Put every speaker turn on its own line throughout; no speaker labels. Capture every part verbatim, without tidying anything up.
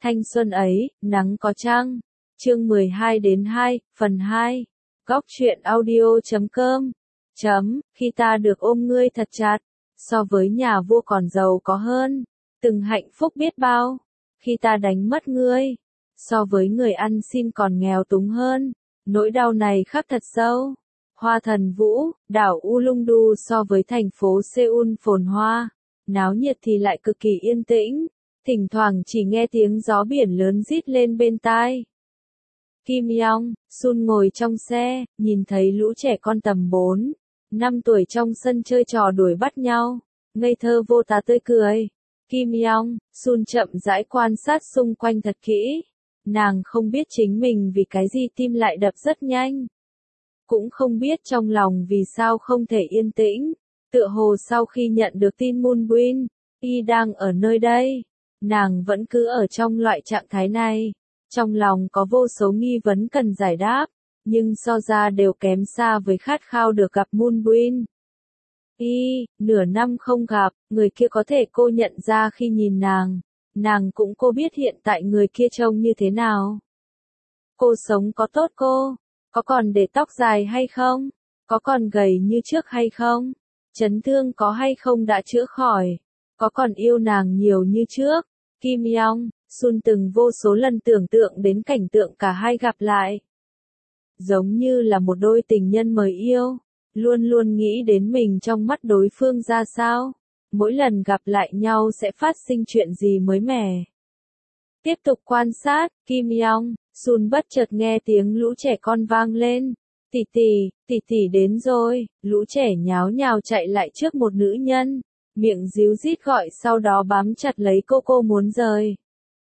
Thanh xuân ấy, nắng có trăng. Chương mười hai đến hai, phần hai. Góc truyện audio chấm com. Chấm, khi ta được ôm ngươi thật chặt, so với nhà vua còn giàu có hơn, từng hạnh phúc biết bao. Khi ta đánh mất ngươi, so với người ăn xin còn nghèo túng hơn, nỗi đau này khắc thật sâu. Hoa Thần Vũ, đảo Ulungdu so với thành phố Seoul phồn hoa, náo nhiệt thì lại cực kỳ yên tĩnh, thỉnh thoảng chỉ nghe tiếng gió biển lớn rít lên bên tai. Kim Yong, Sun ngồi trong xe, nhìn thấy lũ trẻ con tầm bốn, năm tuổi trong sân chơi trò đuổi bắt nhau, ngây thơ vô tà tươi cười. Kim Yong, Sun chậm rãi quan sát xung quanh thật kỹ. Nàng không biết chính mình vì cái gì tim lại đập rất nhanh. Cũng không biết trong lòng vì sao không thể yên tĩnh. Tựa hồ sau khi nhận được tin Moonbin, y đang ở nơi đây, nàng vẫn cứ ở trong loại trạng thái này. Trong lòng có vô số nghi vấn cần giải đáp, nhưng so ra đều kém xa với khát khao được gặp Moonbin. Y, nửa năm không gặp, người kia có thể cô nhận ra khi nhìn nàng. Nàng cũng cô biết hiện tại người kia trông như thế nào. Cô sống có tốt cô? Có còn để tóc dài hay không? Có còn gầy như trước hay không? Chấn thương có hay không đã chữa khỏi? Có còn yêu nàng nhiều như trước? Kim Yong, Sun từng vô số lần tưởng tượng đến cảnh tượng cả hai gặp lại. Giống như là một đôi tình nhân mới yêu, luôn luôn nghĩ đến mình trong mắt đối phương ra sao. Mỗi lần gặp lại nhau sẽ phát sinh chuyện gì mới mẻ. Tiếp tục quan sát, Kim Yong, Sun bất chợt nghe tiếng lũ trẻ con vang lên. Tỷ tỷ, tỷ tỷ đến rồi, lũ trẻ nháo nhào chạy lại trước một nữ nhân, miệng díu dít gọi sau đó bám chặt lấy cô cô muốn rời.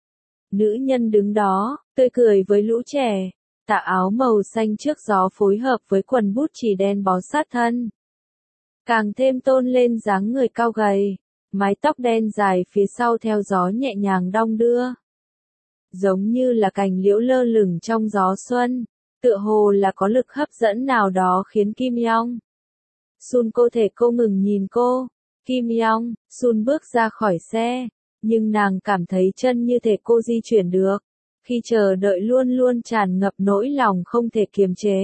Nữ nhân đứng đó, tươi cười với lũ trẻ, tà áo màu xanh trước gió phối hợp với quần bút chì đen bó sát thân. Càng thêm tôn lên dáng người cao gầy, mái tóc đen dài phía sau theo gió nhẹ nhàng đong đưa. Giống như là cành liễu lơ lửng trong gió xuân, tựa hồ là có lực hấp dẫn nào đó khiến Kim Yong. Sun cô thể cô ngừng nhìn cô. Kim Yong, Sun bước ra khỏi xe, nhưng nàng cảm thấy chân như thể cô di chuyển được. Khi chờ đợi luôn luôn tràn ngập nỗi lòng không thể kiềm chế.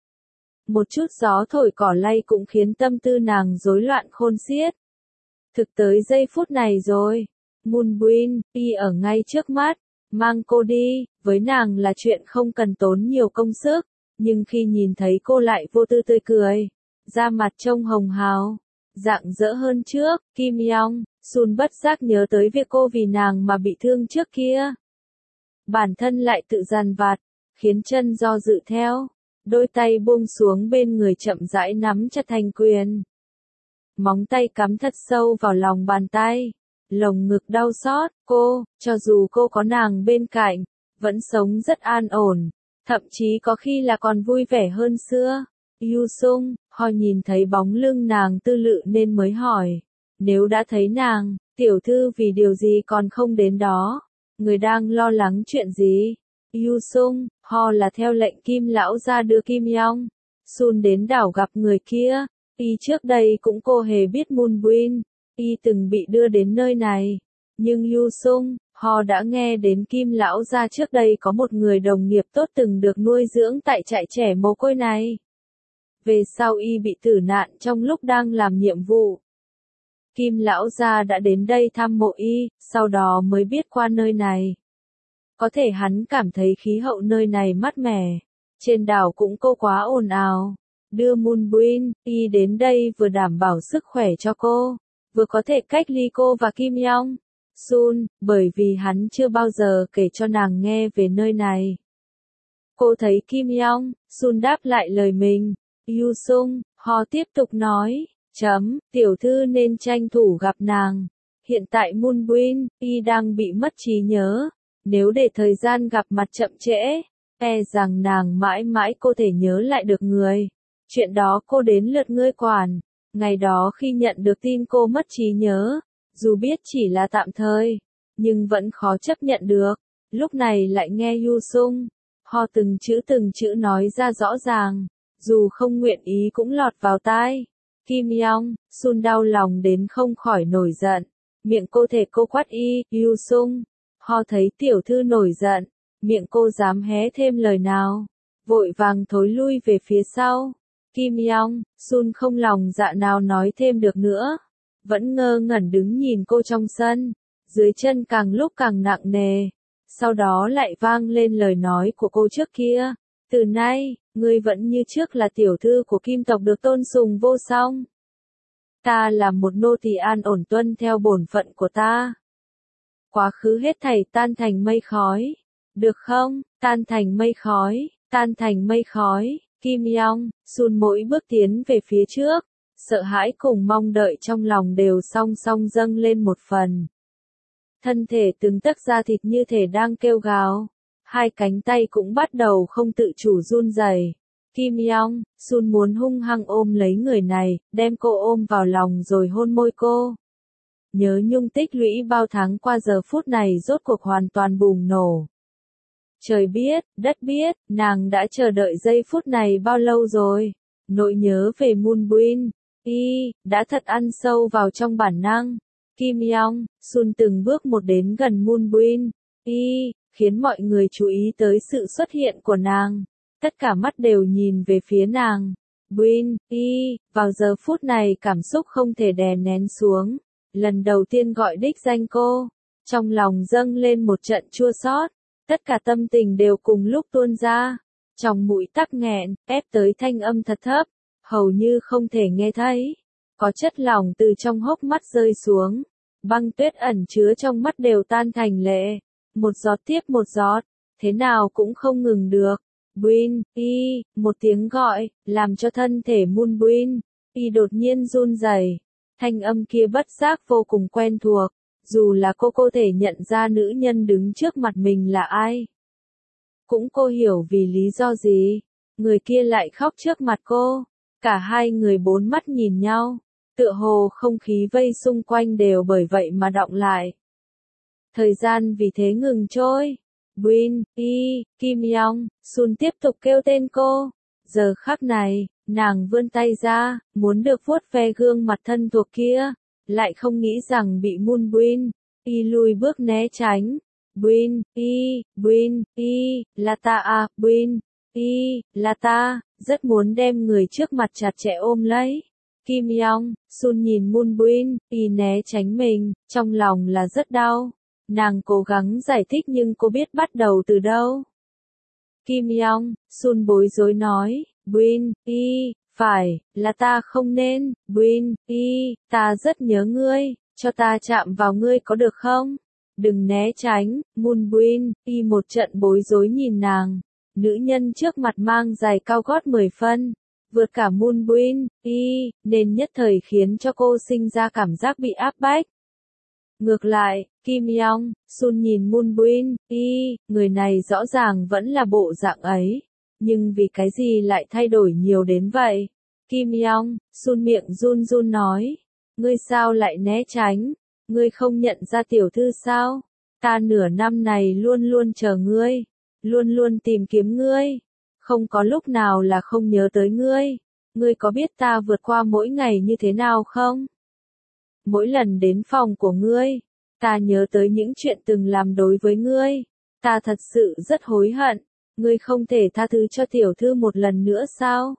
Một chút gió thổi cỏ lay cũng khiến tâm tư nàng rối loạn khôn xiết. Thực tới giây phút này rồi. Moonbin, y ở ngay trước mắt, mang cô đi, với nàng là chuyện không cần tốn nhiều công sức, nhưng khi nhìn thấy cô lại vô tư tươi cười, da mặt trông hồng hào, rạng rỡ hơn trước. Kim Yong, Sun bất giác nhớ tới việc cô vì nàng mà bị thương trước kia. Bản thân lại tự dằn vặt, khiến chân do dự theo. Đôi tay buông xuống bên người chậm rãi nắm chặt thành quyền. Móng tay cắm thật sâu vào lòng bàn tay. Lồng ngực đau xót, cô, cho dù cô có nàng bên cạnh, vẫn sống rất an ổn. Thậm chí có khi là còn vui vẻ hơn xưa. Yu Sung, họ nhìn thấy bóng lưng nàng tư lự nên mới hỏi. Nếu đã thấy nàng, tiểu thư vì điều gì còn không đến đó? Người đang lo lắng chuyện gì? Yu Sung, họ là theo lệnh Kim lão ra đưa Kim Yong, Sun đến đảo gặp người kia. Y trước đây cũng cô hề biết Moonbin, y từng bị đưa đến nơi này. Nhưng Yu Sung, họ đã nghe đến Kim lão ra trước đây có một người đồng nghiệp tốt từng được nuôi dưỡng tại trại trẻ mồ côi này. Về sau y bị tử nạn trong lúc đang làm nhiệm vụ. Kim lão gia đã đến đây thăm mộ y, sau đó mới biết qua nơi này. Có thể hắn cảm thấy khí hậu nơi này mát mẻ. Trên đảo cũng cô quá ồn ào. Đưa Moonbin, y đến đây vừa đảm bảo sức khỏe cho cô, vừa có thể cách ly cô và Kim Yong. Sun, bởi vì hắn chưa bao giờ kể cho nàng nghe về nơi này. Cô thấy Kim Yong, Sun đáp lại lời mình. Yu Sung, họ tiếp tục nói, chấm, tiểu thư nên tranh thủ gặp nàng. Hiện tại Moonbin, y đang bị mất trí nhớ. Nếu để thời gian gặp mặt chậm trễ, e rằng nàng mãi mãi cô thể nhớ lại được người. Chuyện đó cô đến lượt ngươi quản. Ngày đó khi nhận được tin cô mất trí nhớ, dù biết chỉ là tạm thời, nhưng vẫn khó chấp nhận được. Lúc này lại nghe Yu Sung, họ từng chữ từng chữ nói ra rõ ràng, dù không nguyện ý cũng lọt vào tai. Kim Yong, Sun đau lòng đến không khỏi nổi giận. Miệng cô thể cô quát y, Yu Sung. Ho thấy tiểu thư nổi giận, miệng cô dám hé thêm lời nào, vội vàng thối lui về phía sau. Kim Yong, Sun không lòng dạ nào nói thêm được nữa, vẫn ngơ ngẩn đứng nhìn cô trong sân, dưới chân càng lúc càng nặng nề. Sau đó lại vang lên lời nói của cô trước kia, từ nay, ngươi vẫn như trước là tiểu thư của Kim tộc được tôn sùng vô song. Ta là một nô tỳ an ổn tuân theo bổn phận của ta. Quá khứ hết thảy tan thành mây khói, được không? Tan thành mây khói, tan thành mây khói. Kim Yong, Sun mỗi bước tiến về phía trước, sợ hãi cùng mong đợi trong lòng đều song song dâng lên một phần. Thân thể từng tấc da thịt như thể đang kêu gào, hai cánh tay cũng bắt đầu không tự chủ run rẩy. Kim Yong, Sun muốn hung hăng ôm lấy người này, đem cô ôm vào lòng rồi hôn môi cô. Nhớ nhung tích lũy bao tháng qua giờ phút này rốt cuộc hoàn toàn bùng nổ. Trời biết, đất biết, nàng đã chờ đợi giây phút này bao lâu rồi. Nỗi nhớ về Moonbin, y, đã thật ăn sâu vào trong bản năng. Kim Yong, Sun từng bước một đến gần Moonbin, y, khiến mọi người chú ý tới sự xuất hiện của nàng. Tất cả mắt đều nhìn về phía nàng. Bin, y, vào giờ phút này cảm xúc không thể đè nén xuống. Lần đầu tiên gọi đích danh cô, trong lòng dâng lên một trận chua xót. Tất cả tâm tình đều cùng lúc tuôn ra, trong mũi tắc nghẹn, ép tới thanh âm thật thấp, hầu như không thể nghe thấy. Có chất lỏng từ trong hốc mắt rơi xuống, băng tuyết ẩn chứa trong mắt đều tan thành lệ, một giọt tiếp một giọt, thế nào cũng không ngừng được. Buin, y, một tiếng gọi, làm cho thân thể Moonbin, y đột nhiên run rẩy. Thanh âm kia bất giác vô cùng quen thuộc. Dù là cô cô thể nhận ra nữ nhân đứng trước mặt mình là ai. Cũng cô hiểu vì lý do gì, người kia lại khóc trước mặt cô. Cả hai người bốn mắt nhìn nhau, tựa hồ không khí vây xung quanh đều bởi vậy mà đọng lại. Thời gian vì thế ngừng trôi. Bin, y, Kim Yong, Sun tiếp tục kêu tên cô. Giờ khắc này, nàng vươn tay ra, muốn được vuốt ve gương mặt thân thuộc kia. Lại không nghĩ rằng bị Moonbin, y lùi bước né tránh. Bin, y, Bin, y, là ta à, Bin, y, là ta, rất muốn đem người trước mặt chặt chẽ ôm lấy. Kim Yong, Sun nhìn Moonbin, y né tránh mình, trong lòng là rất đau. Nàng cố gắng giải thích nhưng cô biết bắt đầu từ đâu. Kim Yong, Sun bối rối nói, Bin, y, phải, là ta không nên, Bin, y, ta rất nhớ ngươi, cho ta chạm vào ngươi có được không? Đừng né tránh. Moonbin, y một trận bối rối nhìn nàng. Nữ nhân trước mặt mang giày cao gót mười phân, vượt cả Moonbin, y, nên nhất thời khiến cho cô sinh ra cảm giác bị áp bách. Ngược lại, Kim Yong, Sun nhìn Moonbin, y, người này rõ ràng vẫn là bộ dạng ấy. Nhưng vì cái gì lại thay đổi nhiều đến vậy? Kim Yong, Sun miệng run run nói. Ngươi sao lại né tránh? Ngươi không nhận ra tiểu thư sao? Ta nửa năm này luôn luôn chờ ngươi. Luôn luôn tìm kiếm ngươi. Không có lúc nào là không nhớ tới ngươi. Ngươi có biết ta vượt qua mỗi ngày như thế nào không? Mỗi lần đến phòng của ngươi, ta nhớ tới những chuyện từng làm đối với ngươi. Ta thật sự rất hối hận. Ngươi không thể tha thứ cho tiểu thư một lần nữa sao?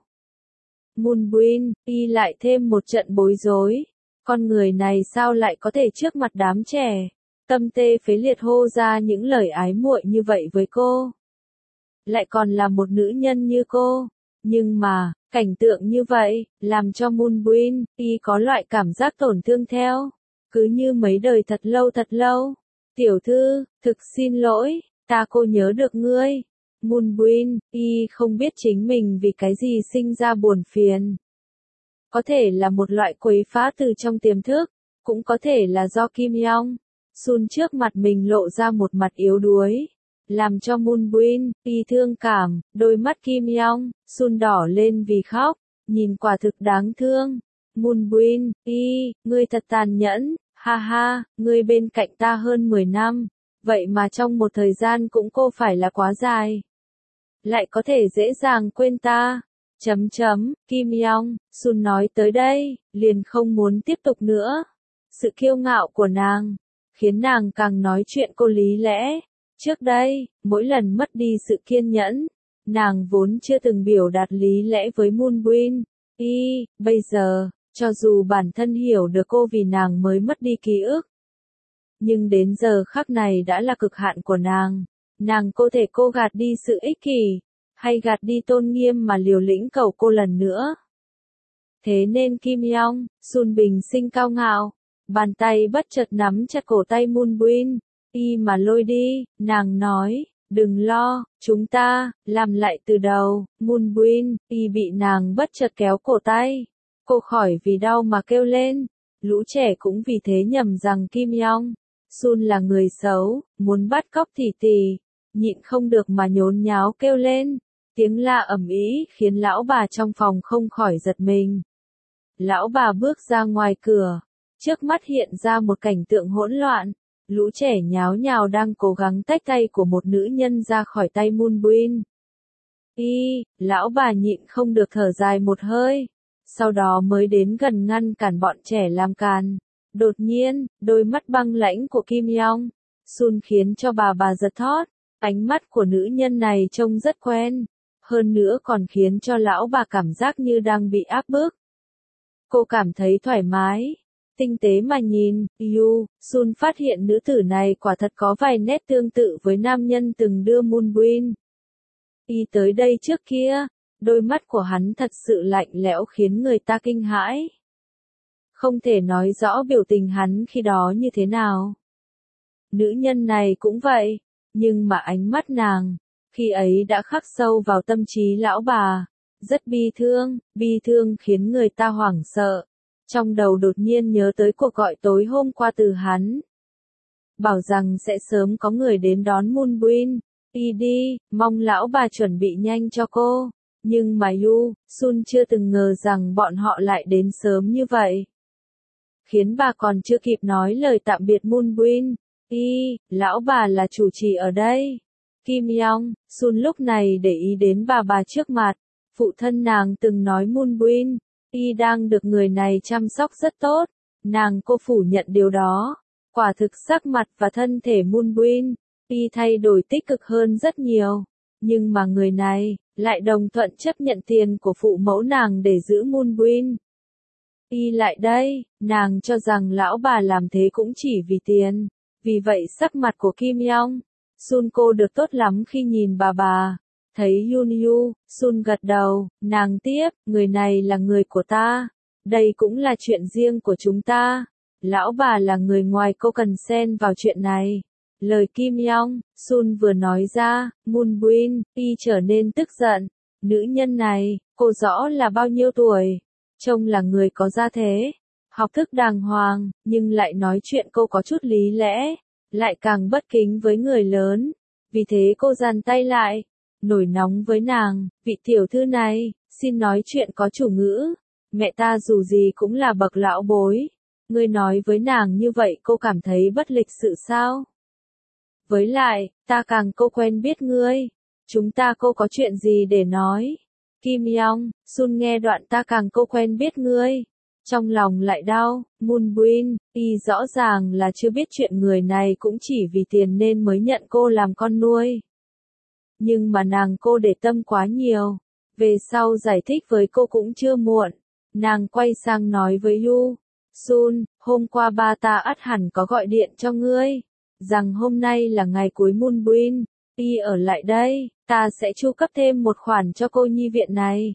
Moonbin, y lại thêm một trận bối rối. Con người này sao lại có thể trước mặt đám trẻ, tâm tê phế liệt hô ra những lời ái muội như vậy với cô? Lại còn là một nữ nhân như cô. Nhưng mà, cảnh tượng như vậy, làm cho Moonbin, y có loại cảm giác tổn thương theo. Cứ như mấy đời thật lâu thật lâu. Tiểu thư, thực xin lỗi, ta cô nhớ được ngươi. Moonbin, y không biết chính mình vì cái gì sinh ra buồn phiền. Có thể là một loại quấy phá từ trong tiềm thức, cũng có thể là do Kim Yong, Sun trước mặt mình lộ ra một mặt yếu đuối, làm cho Moonbin, y thương cảm, đôi mắt Kim Yong, Sun đỏ lên vì khóc, nhìn quả thực đáng thương. Moonbin, y, ngươi thật tàn nhẫn, ha ha, ngươi bên cạnh ta hơn mười năm, vậy mà trong một thời gian cũng cô phải là quá dài. Lại có thể dễ dàng quên ta. Chấm chấm, Kim Yong, Sun nói tới đây, liền không muốn tiếp tục nữa. Sự kiêu ngạo của nàng, khiến nàng càng nói chuyện cô lý lẽ. Trước đây, mỗi lần mất đi sự kiên nhẫn, nàng vốn chưa từng biểu đạt lý lẽ với Moonbin. Y, bây giờ, cho dù bản thân hiểu được cô vì nàng mới mất đi ký ức, nhưng đến giờ khắc này đã là cực hạn của nàng. Nàng có thể cô gạt đi sự ích kỷ, hay gạt đi tôn nghiêm mà liều lĩnh cầu cô lần nữa. Thế nên Kim Yong, Sun bình sinh cao ngạo, bàn tay bất chợt nắm chặt cổ tay Moonbin, y mà lôi đi, nàng nói, đừng lo, chúng ta, làm lại từ đầu. Moonbin, y bị nàng bất chợt kéo cổ tay, cô khỏi vì đau mà kêu lên. Lũ trẻ cũng vì thế nhầm rằng Kim Yong, Sun là người xấu, muốn bắt cóc tỷ tỷ, nhịn không được mà nhốn nháo kêu lên. Tiếng la ầm ĩ khiến lão bà trong phòng không khỏi giật mình. Lão bà bước ra ngoài cửa, trước mắt hiện ra một cảnh tượng hỗn loạn, lũ trẻ nháo nhào đang cố gắng tách tay của một nữ nhân ra khỏi tay Moonbin. Y, lão bà nhịn không được thở dài một hơi, sau đó mới đến gần ngăn cản bọn trẻ làm càn. Đột nhiên, đôi mắt băng lãnh của Kim Yong, Sun khiến cho bà bà giật thót, ánh mắt của nữ nhân này trông rất quen, hơn nữa còn khiến cho lão bà cảm giác như đang bị áp bức. Cô cảm thấy thoải mái, tinh tế mà nhìn, Yu, Sun phát hiện nữ tử này quả thật có vài nét tương tự với nam nhân từng đưa Moonbin Y tới đây trước kia, đôi mắt của hắn thật sự lạnh lẽo khiến người ta kinh hãi. Không thể nói rõ biểu tình hắn khi đó như thế nào. Nữ nhân này cũng vậy, nhưng mà ánh mắt nàng, khi ấy đã khắc sâu vào tâm trí lão bà, rất bi thương, bi thương khiến người ta hoảng sợ. Trong đầu đột nhiên nhớ tới cuộc gọi tối hôm qua từ hắn. Bảo rằng sẽ sớm có người đến đón Moonbin Y đi, mong lão bà chuẩn bị nhanh cho cô. Nhưng mà Yu, Sun chưa từng ngờ rằng bọn họ lại đến sớm như vậy. Khiến bà còn chưa kịp nói lời tạm biệt Moonbin Y, lão bà là chủ trì ở đây. Kim Yong, Sun lúc này để ý đến bà bà trước mặt. Phụ thân nàng từng nói Moonbin Y đang được người này chăm sóc rất tốt. Nàng cô phủ nhận điều đó. Quả thực sắc mặt và thân thể Moonbin Y thay đổi tích cực hơn rất nhiều. Nhưng mà người này lại đồng thuận chấp nhận tiền của phụ mẫu nàng để giữ Moonbin Y lại đây. Nàng cho rằng lão bà làm thế cũng chỉ vì tiền. Vì vậy sắc mặt của Kim Yong, Sun cô được tốt lắm khi nhìn bà bà. Thấy Yun Yu, Sun gật đầu, nàng tiếp, người này là người của ta. Đây cũng là chuyện riêng của chúng ta. Lão bà là người ngoài, cô cần xen vào chuyện này. Lời Kim Yong, Sun vừa nói ra, Moonbin Y trở nên tức giận. Nữ nhân này, cô rõ là bao nhiêu tuổi. Trông là người có gia thế, học thức đàng hoàng, nhưng lại nói chuyện cô có chút lý lẽ, lại càng bất kính với người lớn. Vì thế cô giằng tay lại, nổi nóng với nàng, vị tiểu thư này, xin nói chuyện có chủ ngữ. Mẹ ta dù gì cũng là bậc lão bối. Ngươi nói với nàng như vậy cô cảm thấy bất lịch sự sao? Với lại, ta càng cô quen biết ngươi. Chúng ta cô có chuyện gì để nói? Kim Yong, Sun nghe đoạn ta càng cô quen biết ngươi. Trong lòng lại đau. Moonbin Y rõ ràng là chưa biết chuyện người này cũng chỉ vì tiền nên mới nhận cô làm con nuôi. Nhưng mà nàng cô để tâm quá nhiều. Về sau giải thích với cô cũng chưa muộn. Nàng quay sang nói với Yu, Sun, hôm qua ba ta ắt hẳn có gọi điện cho ngươi, rằng hôm nay là ngày cuối Moonbin Y ở lại đây, ta sẽ chu cấp thêm một khoản cho cô nhi viện này.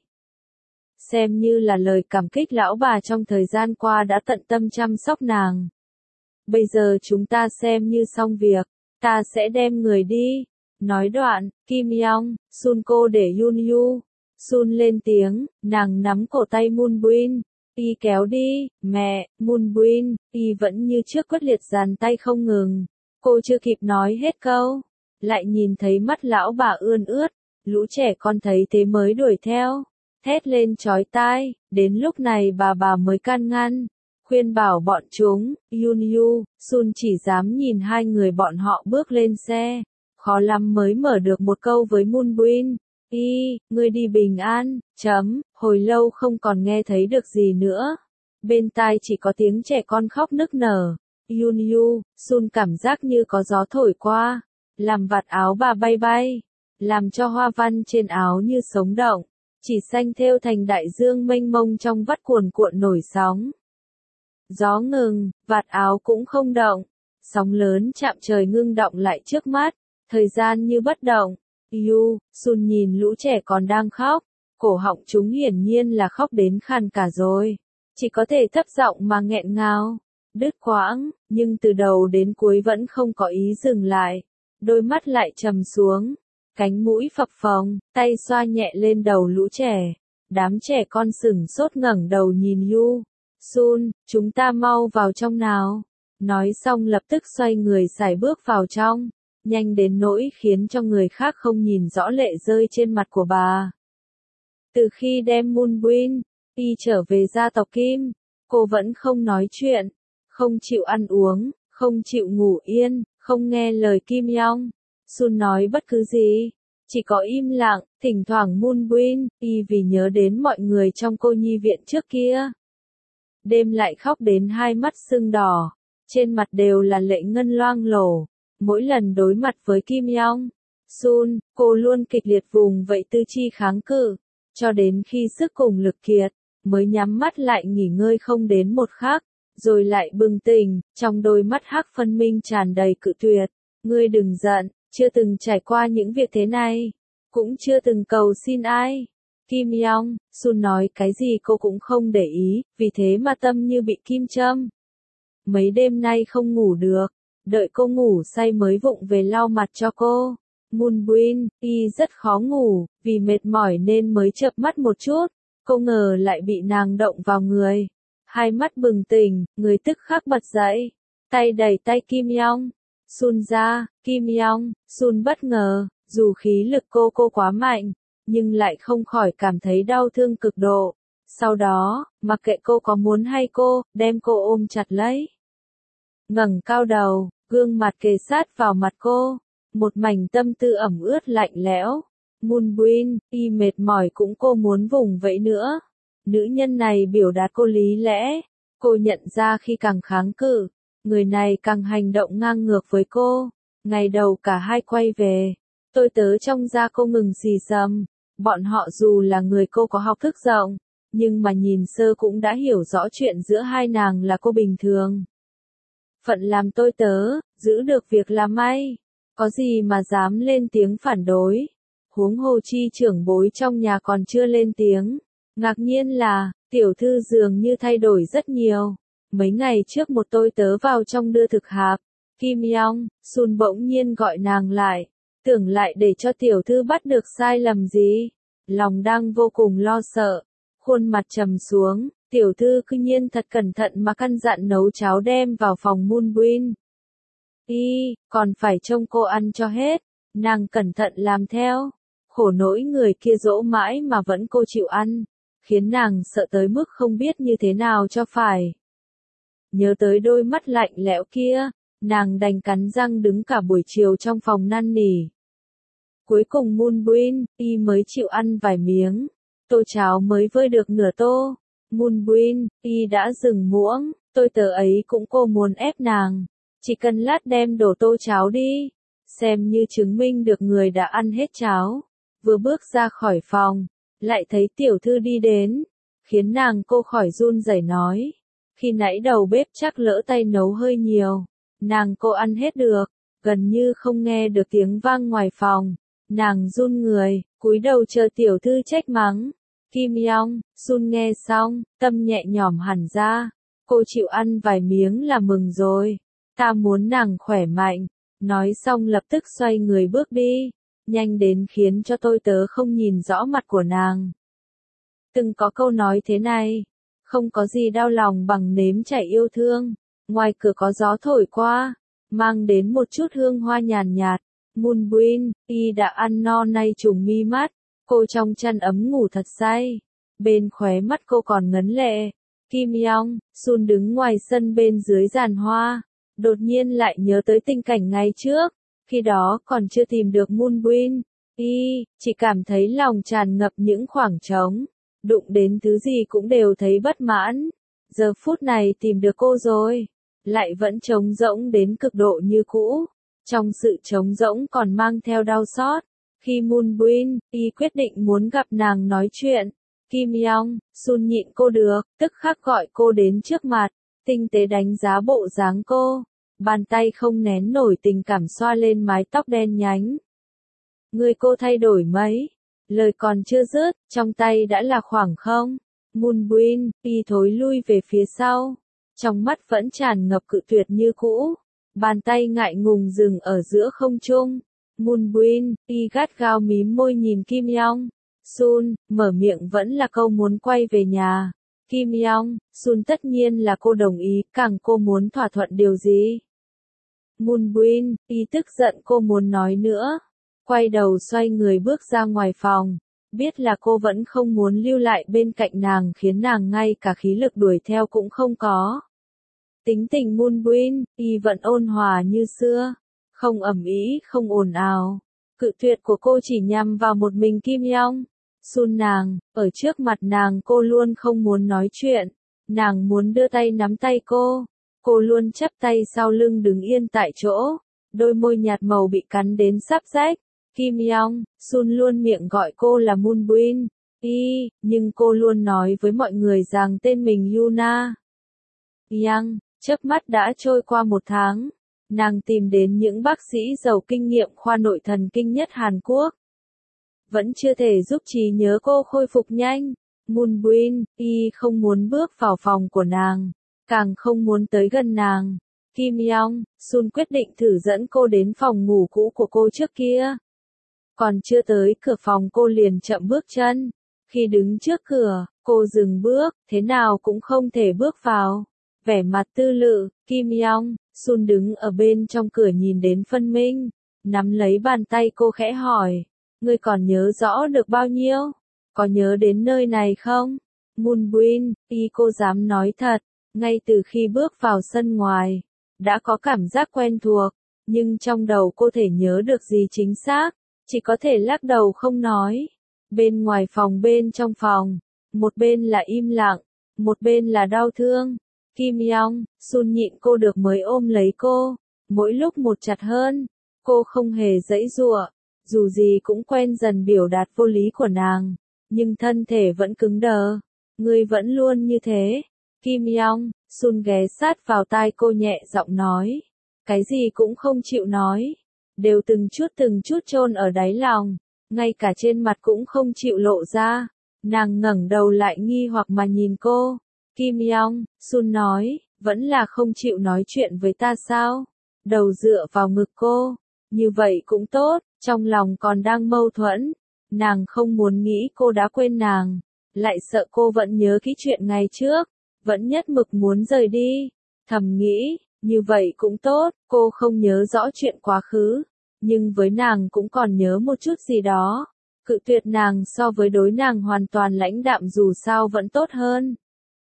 Xem như là lời cảm kích lão bà trong thời gian qua đã tận tâm chăm sóc nàng. Bây giờ chúng ta xem như xong việc, ta sẽ đem người đi. Nói đoạn, Kim Yong, Sun cô để Yun Yu. Sun lên tiếng, nàng nắm cổ tay Moonbin Y kéo đi. Mẹ, Moonbin Y vẫn như trước quyết liệt giằng tay không ngừng. Cô chưa kịp nói hết câu, lại nhìn thấy mắt lão bà ươn ướt. Lũ trẻ con thấy thế mới đuổi theo, thét lên chói tai. Đến lúc này bà bà mới can ngăn, khuyên bảo bọn chúng. Yun Yu, Sun chỉ dám nhìn hai người bọn họ bước lên xe, khó lắm mới mở được một câu với Moonbin Y, ngươi đi bình an. Chấm, hồi lâu không còn nghe thấy được gì nữa. Bên tai chỉ có tiếng trẻ con khóc nức nở. Yun Yu, Sun cảm giác như có gió thổi qua, làm vạt áo bà bay bay, làm cho hoa văn trên áo như sống động, chỉ xanh thêu thành đại dương mênh mông trong vắt cuồn cuộn nổi sóng. Gió ngừng, vạt áo cũng không động, sóng lớn chạm trời ngưng động lại trước mắt, thời gian như bất động. Yu, Sun nhìn lũ trẻ còn đang khóc, cổ họng chúng hiển nhiên là khóc đến khàn cả rồi, chỉ có thể thấp giọng mà nghẹn ngào, đứt quãng, nhưng từ đầu đến cuối vẫn không có ý dừng lại, đôi mắt lại trầm xuống, cánh mũi phập phồng, tay xoa nhẹ lên đầu lũ trẻ, đám trẻ con sửng sốt ngẩng đầu nhìn Yu. Sun, chúng ta mau vào trong nào. Nói xong lập tức xoay người sải bước vào trong, nhanh đến nỗi khiến cho người khác không nhìn rõ lệ rơi trên mặt của bà. Từ khi đem Moonbin, y trở về gia tộc Kim, cô vẫn không nói chuyện, không chịu ăn uống, không chịu ngủ yên, không nghe lời Kim Yong. Sun nói bất cứ gì, chỉ có im lặng, thỉnh thoảng Moonbin, y vì nhớ đến mọi người trong cô nhi viện trước kia. Đêm lại khóc đến hai mắt sưng đỏ, trên mặt đều là lệ ngân loang lổ, mỗi lần đối mặt với Kim Yong. Sun, cô luôn kịch liệt vùng vẫy tư chi kháng cự, cho đến khi sức cùng lực kiệt, mới nhắm mắt lại nghỉ ngơi không đến một khắc, rồi lại bừng tỉnh, trong đôi mắt hắc phân minh tràn đầy cự tuyệt. Ngươi đừng giận, chưa từng trải qua những việc thế này, cũng chưa từng cầu xin ai. Kim Yong, Sun nói cái gì cô cũng không để ý, vì thế mà tâm như bị kim châm. Mấy đêm nay không ngủ được, đợi cô ngủ say mới vụng về lau mặt cho cô. Moonbin, y rất khó ngủ, vì mệt mỏi nên mới chợp mắt một chút, cô ngờ lại bị nàng động vào người. Hai mắt bừng tỉnh, người tức khắc bật dậy, tay đẩy tay Kim Yong. Sun ra, Kim Yong, Sun bất ngờ, dù khí lực cô cô quá mạnh, nhưng lại không khỏi cảm thấy đau thương cực độ. Sau đó, mặc kệ cô có muốn hay cô, đem cô ôm chặt lấy. Ngẩng cao đầu, gương mặt kề sát vào mặt cô, một mảnh tâm tư ẩm ướt lạnh lẽo. Moonbin, y mệt mỏi cũng cô muốn vùng vẫy nữa. Nữ nhân này biểu đạt cô lý lẽ, cô nhận ra khi càng kháng cự, người này càng hành động ngang ngược với cô. Ngày đầu cả hai quay về, tôi tớ trong gia cô ngừng xì xầm, bọn họ dù là người cô có học thức rộng, nhưng mà nhìn sơ cũng đã hiểu rõ chuyện giữa hai nàng là cô bình thường. Phận làm tôi tớ, giữ được việc làm may, có gì mà dám lên tiếng phản đối. Huống hồ chi trưởng bối trong nhà còn chưa lên tiếng. Ngạc nhiên là, tiểu thư dường như thay đổi rất nhiều. Mấy ngày trước một tôi tớ vào trong đưa thực hạp, Kim Yong, Sun bỗng nhiên gọi nàng lại, tưởng lại để cho tiểu thư bắt được sai lầm gì. Lòng đang vô cùng lo sợ, khuôn mặt trầm xuống, tiểu thư cứ nhiên thật cẩn thận mà căn dặn nấu cháo đem vào phòng Moonbin. Y, còn phải trông cô ăn cho hết, nàng cẩn thận làm theo. Khổ nỗi người kia dỗ mãi mà vẫn cô chịu ăn, khiến nàng sợ tới mức không biết như thế nào cho phải. Nhớ tới đôi mắt lạnh lẽo kia, nàng đành cắn răng đứng cả buổi chiều trong phòng năn nỉ. Cuối cùng Moonbin, y mới chịu ăn vài miếng, tô cháo mới vơi được nửa tô. Moonbin, y đã dừng muỗng, tôi tớ ấy cũng cô muốn ép nàng, chỉ cần lát đem đổ tô cháo đi, xem như chứng minh được người đã ăn hết cháo. Vừa bước ra khỏi phòng, lại thấy tiểu thư đi đến, khiến nàng cô khỏi run rẩy nói. Khi nãy đầu bếp chắc lỡ tay nấu hơi nhiều, nàng cô ăn hết được, gần như không nghe được tiếng vang ngoài phòng. Nàng run người, cúi đầu chờ tiểu thư trách mắng. Kim Yong, Sun nghe xong, tâm nhẹ nhõm hẳn ra. Cô chịu ăn vài miếng là mừng rồi. Ta muốn nàng khỏe mạnh. Nói xong lập tức xoay người bước đi, nhanh đến khiến cho tôi tớ không nhìn rõ mặt của nàng. Từng có câu nói thế này, không có gì đau lòng bằng nếm trải yêu thương. Ngoài cửa có gió thổi qua, mang đến một chút hương hoa nhàn nhạt. Moonbin, y đã ăn no nay trùng mi mắt, cô trong chăn ấm ngủ thật say. Bên khóe mắt cô còn ngấn lệ. Kim Yong, Sun đứng ngoài sân bên dưới giàn hoa, đột nhiên lại nhớ tới tình cảnh ngày trước, khi đó còn chưa tìm được Moonbin, y chỉ cảm thấy lòng tràn ngập những khoảng trống, đụng đến thứ gì cũng đều thấy bất mãn. Giờ phút này tìm được cô rồi, lại vẫn trống rỗng đến cực độ như cũ. Trong sự trống rỗng còn mang theo đau xót. Khi Moonbin, y quyết định muốn gặp nàng nói chuyện, Kim Yong, Sun nhịn cô được, tức khắc gọi cô đến trước mặt, tinh tế đánh giá bộ dáng cô. Bàn tay không nén nổi tình cảm xoa lên mái tóc đen nhánh. Người cô thay đổi mấy. Lời còn chưa dứt, trong tay đã là khoảng không. Moonbin, y thối lui về phía sau. Trong mắt vẫn tràn ngập cự tuyệt như cũ. Bàn tay ngại ngùng dừng ở giữa không trung. Moonbin, y gắt gao mím môi nhìn Kim Yong. Sun, mở miệng vẫn là câu muốn quay về nhà. Kim Yong, Sun tất nhiên là cô đồng ý, càng cô muốn thỏa thuận điều gì. Moonbin, y tức giận cô muốn nói nữa. Quay đầu xoay người bước ra ngoài phòng. Biết là cô vẫn không muốn lưu lại bên cạnh nàng khiến nàng ngay cả khí lực đuổi theo cũng không có. Tính tình Moonbin, y vẫn ôn hòa như xưa. Không ầm ĩ, không ồn ào. Cự tuyệt của cô chỉ nhằm vào một mình Kim Yong. Sun nàng, ở trước mặt nàng cô luôn không muốn nói chuyện. Nàng muốn đưa tay nắm tay cô. Cô luôn chắp tay sau lưng đứng yên tại chỗ. Đôi môi nhạt màu bị cắn đến sắp rách. Kim Yong, Sun luôn miệng gọi cô là Moonbin. Y, nhưng cô luôn nói với mọi người rằng tên mình Yuna. Yang, chớp mắt đã trôi qua một tháng. Nàng tìm đến những bác sĩ giàu kinh nghiệm khoa nội thần kinh nhất Hàn Quốc. Vẫn chưa thể giúp trí nhớ cô khôi phục nhanh. Moonbin, y không muốn bước vào phòng của nàng. Càng không muốn tới gần nàng. Kim Yong, Sun quyết định thử dẫn cô đến phòng ngủ cũ của cô trước kia. Còn chưa tới cửa phòng cô liền chậm bước chân. Khi đứng trước cửa, cô dừng bước, thế nào cũng không thể bước vào. Vẻ mặt tư lự, Kim Yong, Sun đứng ở bên trong cửa nhìn đến phân minh. Nắm lấy bàn tay cô khẽ hỏi. Ngươi còn nhớ rõ được bao nhiêu? Có nhớ đến nơi này không? Moonbin, y cô dám nói thật. Ngay từ khi bước vào sân ngoài, đã có cảm giác quen thuộc. Nhưng trong đầu cô thể nhớ được gì chính xác. Chỉ có thể lắc đầu không nói. Bên ngoài phòng bên trong phòng. Một bên là im lặng. Một bên là đau thương. Kim Yong, Sun nhịn cô được mới ôm lấy cô. Mỗi lúc một chặt hơn. Cô không hề giãy giụa. Dù gì cũng quen dần biểu đạt vô lý của nàng. Nhưng thân thể vẫn cứng đờ. Ngươi vẫn luôn như thế. Kim Yong, Sun ghé sát vào tai cô nhẹ giọng nói. Cái gì cũng không chịu nói. Đều từng chút từng chút chôn ở đáy lòng. Ngay cả trên mặt cũng không chịu lộ ra. Nàng ngẩng đầu lại nghi hoặc mà nhìn cô. Kim Yong, Sun nói, vẫn là không chịu nói chuyện với ta sao? Đầu dựa vào ngực cô. Như vậy cũng tốt, trong lòng còn đang mâu thuẫn. Nàng không muốn nghĩ cô đã quên nàng. Lại sợ cô vẫn nhớ kỹ chuyện ngày trước. Vẫn nhất mực muốn rời đi. Thầm nghĩ, như vậy cũng tốt, cô không nhớ rõ chuyện quá khứ. Nhưng với nàng cũng còn nhớ một chút gì đó. Cự tuyệt nàng so với đối nàng hoàn toàn lãnh đạm dù sao vẫn tốt hơn.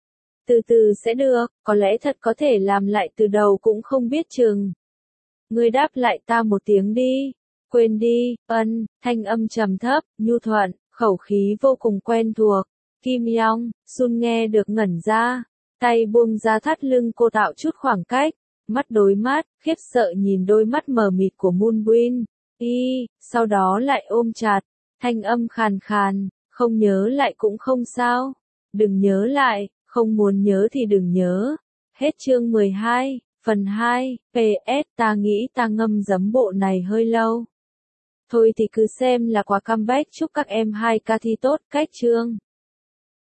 Từ từ sẽ được, có lẽ thật có thể làm lại từ đầu cũng không biết chừng. Ngươi đáp lại ta một tiếng đi. Quên đi, ân, thanh âm trầm thấp, nhu thuận, khẩu khí vô cùng quen thuộc. Kim Yong, Sun nghe được ngẩn ra. Tay buông ra thắt lưng cô tạo chút khoảng cách. Mắt đối mắt, khiếp sợ nhìn đôi mắt mờ mịt của Moonbin. Y, sau đó lại ôm chặt. Thanh âm khàn khàn, không nhớ lại cũng không sao. Đừng nhớ lại, không muốn nhớ thì đừng nhớ. Hết chương mười hai, phần hai, pê ét ta nghĩ ta ngâm giấm bộ này hơi lâu. Thôi thì cứ xem là quà comeback chúc các em hai ca thi tốt, cách chương.